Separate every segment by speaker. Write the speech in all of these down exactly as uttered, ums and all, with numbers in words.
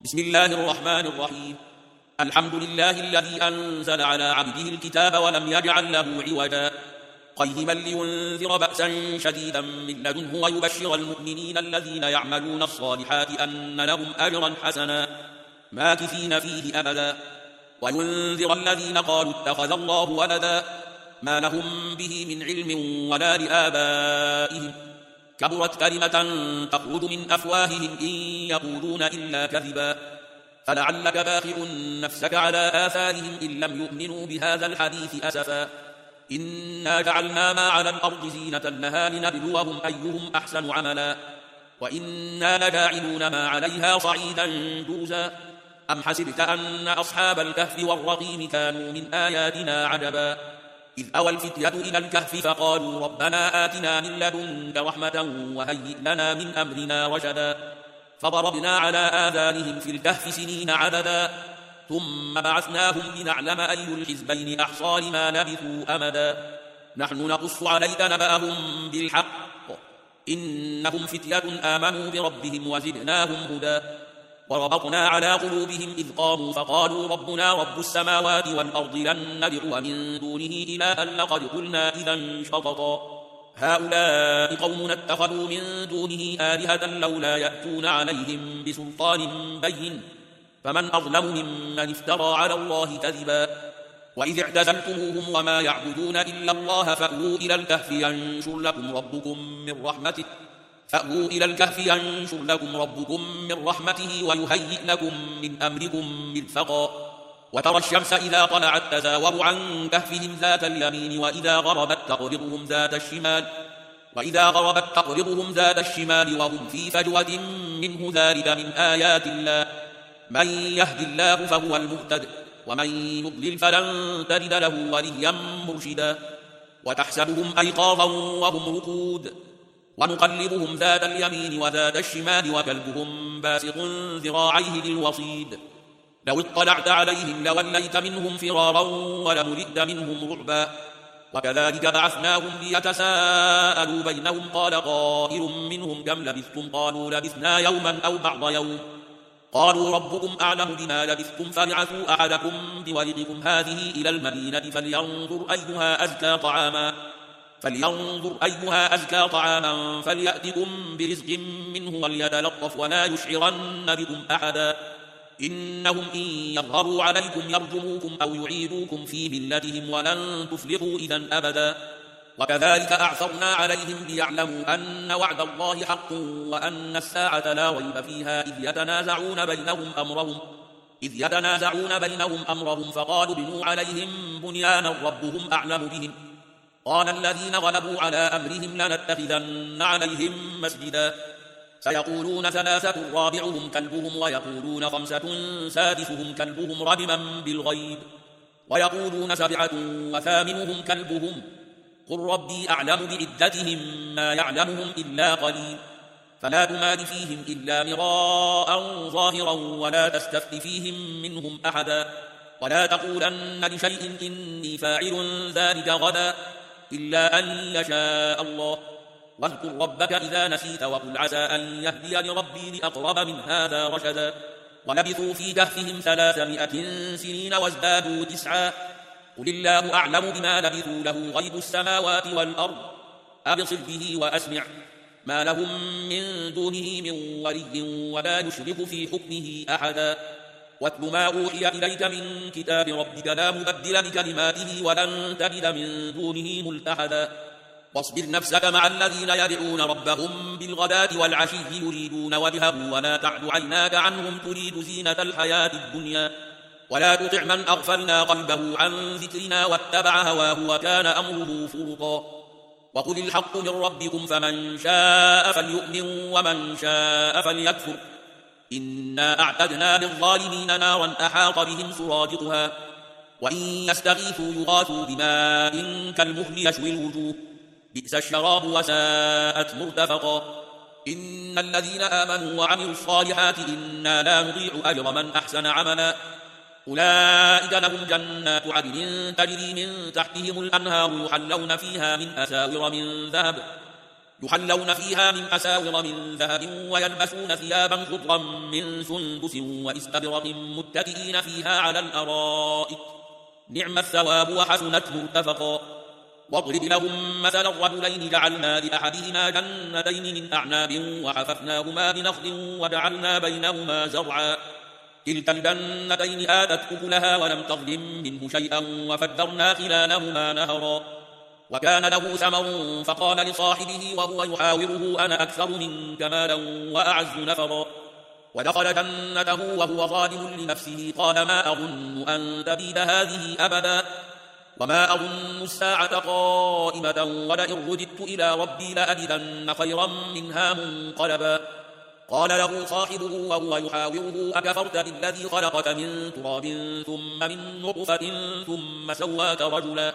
Speaker 1: بسم الله الرحمن الرحيم. الحمد لله الذي أنزل على عبده الكتاب ولم يجعل له عوجا قيما لينذر بأسا شديدا من لدنه ويبشر المؤمنين الذين يعملون الصالحات أن لهم أجرا حسنا ماكثين فيه أبدا وينذر الذين قالوا اتخذ الله ولدا ما لهم به من علم ولا لآبائهم كبرت كلمة تخرج من أفواههم إن يقولون إلا كذبا فلعلك باخع نفسك على آثارهم إن لم يؤمنوا بهذا الحديث أسفا إنا جعلنا ما على الأرض زينة لها لنبلوهم أيهم أحسن عملا وإنا لجاعلون ما عليها صعيدا جوزا أم حسبت أن أصحاب الكهف والرقيم كانوا من آياتنا عجبا إذ أوى الفتية إلى الكهف فقالوا ربنا آتنا من لدنك رحمة وهيئ لنا من أمرنا رشدا فضربنا على آذانهم في الكهف سنين عددا ثم بعثناهم لنعلم أي الحزبين أحصى لما لبثوا أمدا نحن نقص عليك نبأهم بالحق إنهم فتية آمنوا بربهم وزدناهم هدى وربطنا على قلوبهم إذ قاموا فقالوا ربنا رب السماوات والأرض لن ندعو من دونه إلها لقد قلنا إذا شططا هؤلاء قومنا اتخذوا من دونه آلهة لولا يأتون عليهم بسلطان بين فمن أظلم ممن افترى على الله كذبا وإذ اعتزلتموهم وما يعبدون إلا الله فأووا إلى الكهف ينشر لكم ربكم من رحمته فأووا إلى الكهف ينشر لكم ربكم من رحمته ويهيئ لكم من أمركم مرفقا وترى الشمس إذا طلعت تزاور عن كهفهم ذات اليمين وإذا غربت تقرضهم ذات الشمال وإذا غربت تقرضهم ذات الشمال وهم في فجوة منه ذلك من آيات الله من يهد الله فهو المهتد ومن يضلل فلن تجد له وليا مرشدا وتحسبهم أيقاظا وهم رقود ونقلبهم ذات اليمين وذات الشمال وكلبهم باسط ذراعيه للوصيد لو اطلعت عليهم لوليت منهم فرارا ولملئت منهم رعبا وكذلك بعثناهم ليتساءلوا بينهم قال قائل منهم كم لبثتم قالوا لبثنا يوما أو بعض يوم قالوا ربكم أعلم بما لبثتم فابعثوا أحدكم بورقكم هذه إلى المدينة فلينظر أيها أزكى طعاما فلينظر أيها أزكى طعاما فليأتكم برزق منه وليتلطف ولا يشعرن بكم أحدا إنهم إن يظهروا عليكم يرجموكم أو يعيدوكم في ملتهم ولن تفلحوا إذا أبدا وكذلك أعثرنا عليهم ليعلموا أن وعد الله حق وأن الساعة لا ريب فيها إذ يتنازعون بينهم أمرهم إذ يتنازعون بينهم أمرهم فقالوا بنوا عليهم بنيانا ربهم أعلم بهم قال الذين غلبوا على أمرهم لنتخذن عليهم مسجدا سيقولون ثلاثة رابعهم كلبهم ويقولون خمسة سادسهم كلبهم رجما بالغيب ويقولون سبعة وثامنهم كلبهم قل ربي أعلم بعدتهم ما يعلمهم إلا قليل فلا تمار فيهم إلا مراء ظاهرا ولا تستفت فيهم منهم أحدا ولا تقولن لشيء إني فاعل ذلك غدا إلا أن يشاء الله واذكر ربك إذا نسيت وقل عسى أن يهدي لربي لأقرب من هذا رشدا ولبثوا في كهفهم ثلاثمائة سنين وازدادوا تسعا قل الله أعلم بما لبثوا له غيب السماوات والأرض أبصر به وأسمع ما لهم من دونه من ولي ولا يشرك في حكمه أحدا واتل ما أوحي إليك من كتاب ربك لا مبدل لكلماته ولن تجد من دونه ملتحدا واصبر نفسك مع الذين يدعون ربهم بالغداة والعشي يريدون وجهه ولا تعد عيناك عنهم تريد زينة الحياة الدنيا ولا تطع من أغفلنا قلبه عن ذكرنا واتبع هواه وكان أمره فرطا وقل الحق من ربكم فمن شاء فليؤمن ومن شاء فليكفر إنا أعتدنا للظالمين نارا أحاط بهم سرادقها وإن يستغيثوا يغاثوا بماء كالمهل يشوي الوجوه بئس الشراب وساءت مرتفقا إن الذين آمنوا وعملوا الصالحات إنا لا نضيع أجر من أحسن عملا أولئك لهم جنات عدن تجري من تحتهم الأنهار يحلون فيها من أساور من ذهب يحلون فيها من أساور من ذهب ويلبسون ثيابا خضرا من سندس واستبرق متكئين فيها على الأرائك نعم الثواب وحسنت مرتفقا. واضرب لهم مثل الرجلين جعلنا لأحدهما جنتين من أعناب وحففناهما بنخل وجعلنا بينهما زرعا كلتا الجنتين آتت أكلها ولم تظلم منه شيئا وفجرنا خلالهما نهرا وكان له ثمر فقال لصاحبه وهو يحاوره أنا أكثر منك مالا وأعز نفرا ودخل جنته وهو ظالم لنفسه قال ما أظن أن تبيد هذه أبدا وما أظن الساعة قائمة ولئن رددت إلى ربي لأجدن خيرا منها منقلبا قال له صاحبه وهو يحاوره أكفرت بالذي خلقك من تراب ثم من نطفة ثم سواك رجلا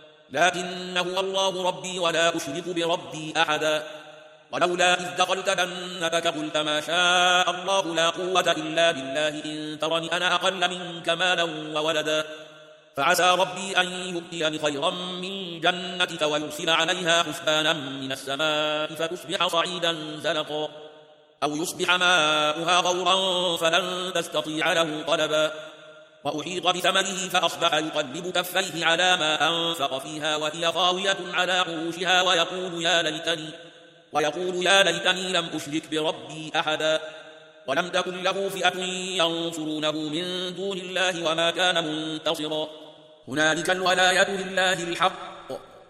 Speaker 1: لكن هو الله ربي ولا أشرك بربي أحدا ولولا إذ دخلت جنتك قلت ما شاء الله لا قوة إلا بالله إن ترني أنا أقل منك مالا وولدا فعسى ربي أن يؤتيني خيرا من جنتك ويرسل عليها حسبانا من السماء فتصبح صعيدا زلقا أو يصبح ماؤها غورا فلن تستطيع له طلبا وأحيط بثمنه فأصبح يقلب كفيه على ما أنفق فيها وهي خاوية على عروشها ويقول يا ليتني ويقول يا ليتني لم أشرك بربي أحدا ولم تكن له فئة ينصرونه من دون الله وما كان منتصرا هنالك الولاية لله الحق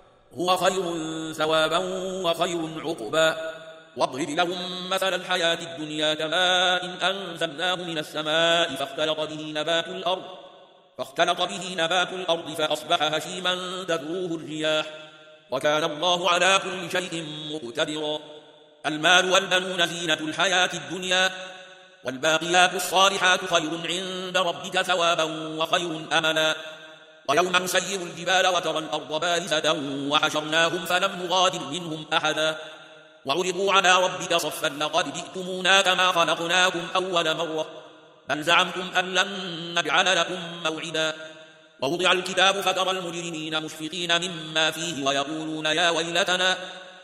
Speaker 1: هو خير ثوابا وخير عقبا واضرب لهم مثل الحياة الدنيا كماء إن أنزلناه من السماء فاختلط به نبات الأرض فاختلط به نبات الأرض فأصبح هشيما تذروه الرياح وكان الله على كل شيء مقتدرا المال والبنون زينة الحياة الدنيا والباقيات الصالحات خير عند ربك ثوابا وخير أملا ويوم نسير الجبال وترى الأرض بارزة وحشرناهم فلم نغادر منهم أحدا وعرضوا على ربك صفا لقد جئتمونا كما خلقناكم أول مرة بل زعمتم أن لن نجعل لكم موعدا ووضع الكتاب فترى المجرمين مشفقين مما فيه ويقولون يا ويلتنا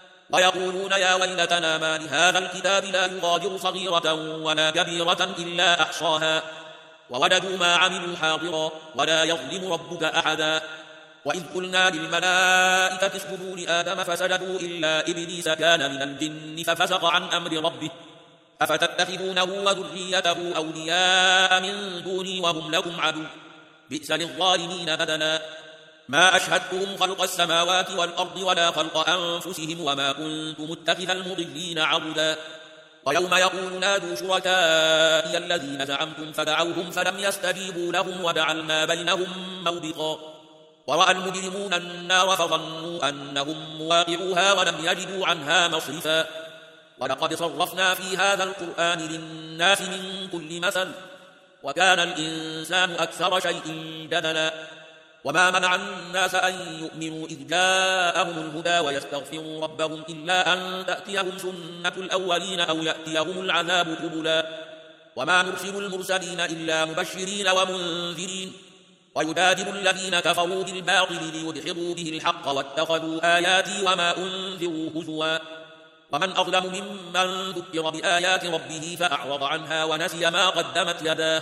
Speaker 1: ويقولون يا ويلتنا ما لهذا الكتاب لا يغادر صغيرة ولا كبيرة إلا أحصاها ووجدوا ما عملوا حاضرا ولا يظلم ربك أحدا وإذ قلنا للملائكة اسجدوا لآدم فسجدوا إلا إبليس كان من الجن ففسق عن أمر ربه أفتتخذونه وذريته أولياء من دوني وهم لكم عدو بئس للظالمين بدلا ما أشهدتهم خلق السماوات والأرض ولا خلق أنفسهم وما كنت متخذ المضلين عضدا ويوم يقول نادوا شركائي الذين زعمتم فدعوهم فلم يستجيبوا لهم وجعلنا بينهم موبقا ورأى المجرمون النار فظنوا أنهم مواقعوها ولم يجدوا عنها مصرفا ولقد صرفنا في هذا القرآن للناس من كل مثل وكان الإنسان أكثر شيء جدلا وما منع الناس أن يؤمنوا إذ جاءهم الهدى ويستغفروا ربهم إلا أن تأتيهم سنة الأولين أو يأتيهم العذاب قبلا وما نرسل المرسلين إلا مبشرين ومنذرين ويجادل الذين كفروا بالباطل ليدحضوا به الحق واتخذوا آياتي وما أنذروا هزوا ومن أظلم ممن ذكر بآيات ربه فأعرض عنها ونسي ما قدمت يداه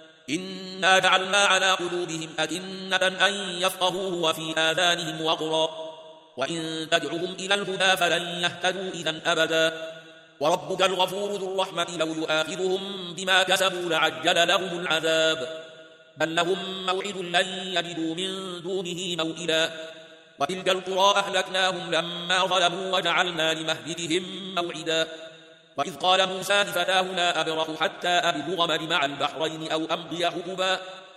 Speaker 1: إنا جعلنا على قلوبهم أكنة أن يفقهوه وفي آذانهم وقرا وإن تدعهم إلى الهدى فلن يهتدوا إذا أبدا وربك الغفور ذو الرحمة لو يؤاخذهم بما كسبوا لعجل لهم العذاب بل لهم موعد لن يجدوا من دونه موئلا وتلك القرى أهلكناهم لما ظلموا وجعلنا لمهلكهم موعدا وإذ قال موسى لفتاه لا أبرح حتى أبلغ مجمع البحرين أو أمضي حقبا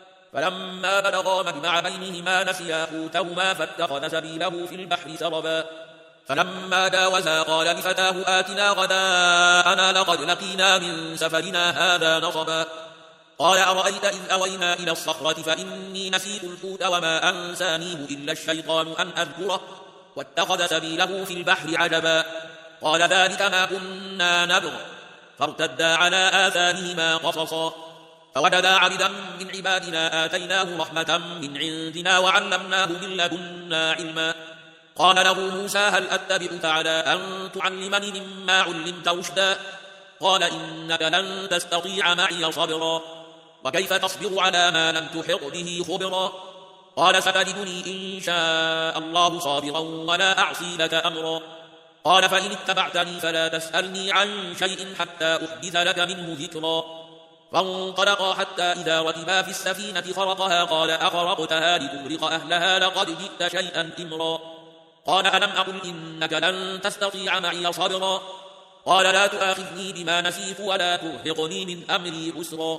Speaker 1: فلما بلغا مجمع بينهما نسيا حوتهما فاتخذ سبيله في البحر سربا فلما جاوزا قال لفتاه آتنا غداءنا لقد لقينا من سفرنا هذا نصبا قال أرأيت إذ أوينا إلى الصخرة فإني نسيت الحوت وما أنسانيه إلا الشيطان أن أذكره واتخذ سبيله في البحر عجبا قال ذلك ما كنا نبغ فارتدا على آثارهما قصصا فوجدا عبدا من عبادنا آتيناه رحمة من عندنا وعلمناه من لدنا علما قال له موسى هل أتبعك على أن تعلمني مما علمت رشدا قال إنك لن تستطيع معي صبرا وكيف تصبر على ما لم تحط به خبرا قال ستجدني إن شاء الله صابرا ولا أعصي لك أمرا قال فإن اتبعتني فلا تسألني عن شيء حتى أحدث لك منه ذكرا فانطلقا حتى إذا ركبا في السفينة خرقها قال أخرقتها لتغرق أهلها لقد جئت شيئا إمرا قال ألم أقل إنك لن تستطيع معي صبرا قال لا تؤاخذني بما نسيت ولا ترهقني من أمري عسرا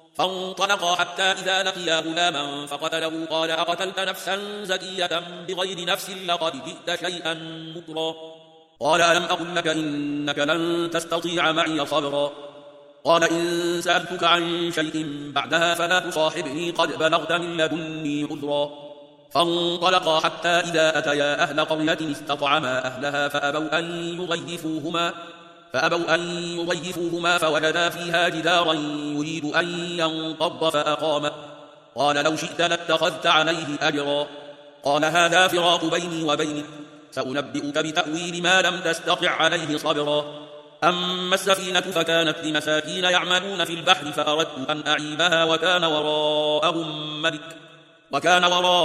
Speaker 1: فانطلقا حتى إذا لقيا غلاما فقتله قال أقتلت نفسا زكية بغير نفس لقد جئت شيئا نكرا قال ألم أقل لك إنك لن تستطيع معي صبرا قال إن سألتك عن شيء بعدها فلا تصاحبني قد بلغت من لدني عذرا فانطلقا حتى إذا أتيا أهل قرية استطعما أهلها فأبوا أن يضيفوهما فأبوا أن يضيفوهما فوجدا فيها جدارا يريد أن ينقض فأقامه قال لو شئت لاتخذت عليه أجرا قال هذا فراق بيني وبينك سأنبئك بتأويل ما لم تستطع عليه صبرا أما السفينة فكانت لمساكين يعملون في البحر فأردت أن أعيبها وكان وراءهم ملك وكان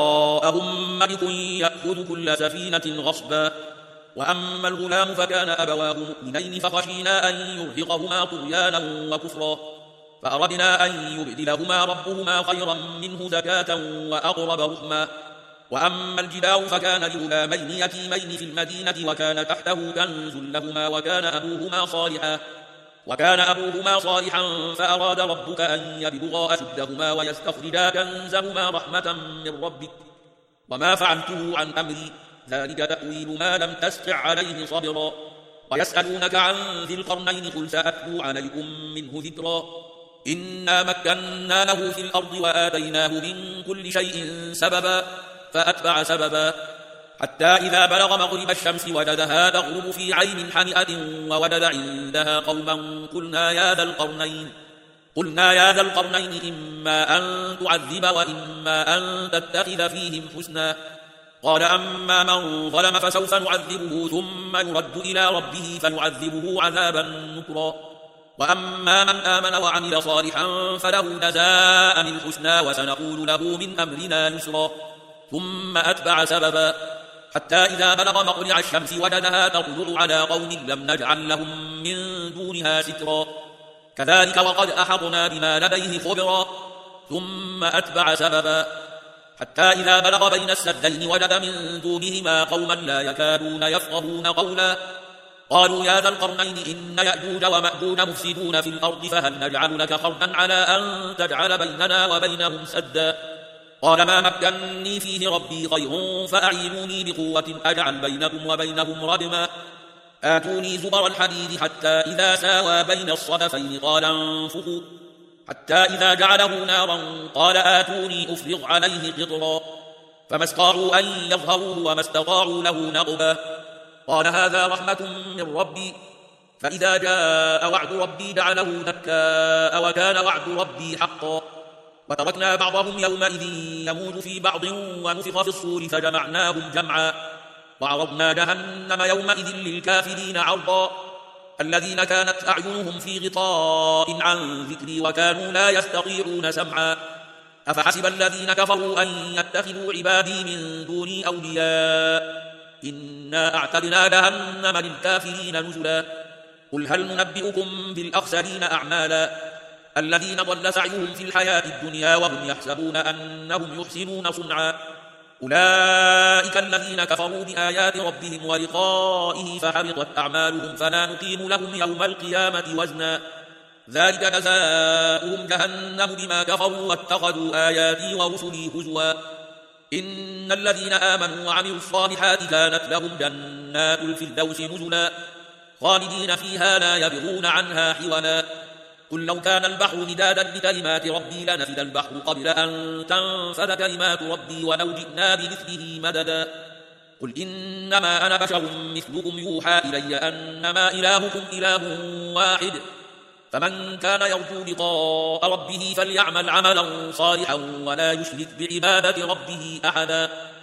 Speaker 1: وراءهم ملك يأخذ كل سفينة غصبا وأما الغلام فكان أبواه مؤمنين فخشينا أن يرهقهما طغيانا وكفرا فأردنا أن يبدلهما ربهما خيرا منه زكاة وأقرب رحما وأما الجدار فكان لغلامين يتيمين في المدينة وكان تحته كنز لهما وكان أبوهما صالحا وكان أبوهما صالحا فأراد ربك أن يبلغا أشدهما ويستخرجا كنزهما رحمة من ربك وما فعلته عن أمري ذلك تأويل ما لم تستطع عليه صبرا ويسألونك عن ذي القرنين قل سأتلو عليكم منه ذكرا إنا مكنا له في الأرض وآتيناه من كل شيء سببا فأتبع سببا حتى إذا بلغ مغرب الشمس وجدها تغرب في عين حمئة ووجد عندها قوما قلنا يا ذا القرنين قلنا يا ذا القرنين إما أن تعذب وإما أن تتخذ فيهم حسنا قال أما من ظلم فسوف نعذبه ثم يرد إلى ربه فنعذبه عذابا نكرا وأما من آمن وعمل صالحا فله جزاء الحسنى وسنقول له من أمرنا يسرا ثم أتبع سببا حتى إذا بلغ مطلع الشمس وجدها تطلع على قوم لم نجعل لهم من دونها سترا كذلك وقد أحطنا بما لديه خبرا ثم أتبع سببا حتى إذا بلغ بين السدين وجد من دونهما قوما لا يكادون يفقهون قولا قالوا يا ذا القرنين إن يأجوج ومأجوج مفسدون في الأرض فهل نجعل لك خرجا على أن تجعل بيننا وبينهم سدا قال ما مكنني فيه ربي خير فأعينوني بقوة أجعل بينكم وبينهم ردما آتوني زبر الحديد حتى إذا ساوى بين الصدفين قال انفخوا حتى إذا جعله نارا قال آتوني أفرغ عليه قطرا فما استطاعوا أن يظهروه وما استطاعوا له نقبا قال هذا رحمة من ربي فإذا جاء وعد ربي جعله دكاء وكان وعد ربي حقا وتركنا بعضهم يومئذ يموج في بعض ونفخ في الصور فجمعناهم جمعا وعرضنا جهنم يومئذ للكافرين عرضا الذين كانت أعينهم في غطاء عن ذكري وكانوا لا يستطيعون سمعا أفحسب الذين كفروا أن يتخذوا عبادي من دوني أولياء إنا أعتدنا جهنم للكافرين نزلا قل هل ننبئكم بالأخسرين أعمالا الذين ضل سعيهم في الحياة الدنيا وهم يحسبون أنهم يحسنون صنعا أولئك الذين كفروا بآيات ربهم ولقائه فحبطت أعمالهم فلا نقيم لهم يوم القيامة وزنا ذلك جزاؤهم جهنم بما كفروا واتخذوا آياتي ورسلي هزوا إن الذين آمنوا وعملوا الصالحات كانت لهم جنات الفردوس نزلا خالدين فيها لا يبغون عنها حولا قل لو كان البحر مدادا لكلمات ربي لنفد البحر قبل أن تنفد كلمات ربي ولو جئنا بمثله مددا قل إنما أنا بشر مثلكم يوحى إلي أنما إلهكم إله واحد فمن كان يرجو لقاء ربه فليعمل عملا صالحا ولا يشرك بعبادة ربه أحدا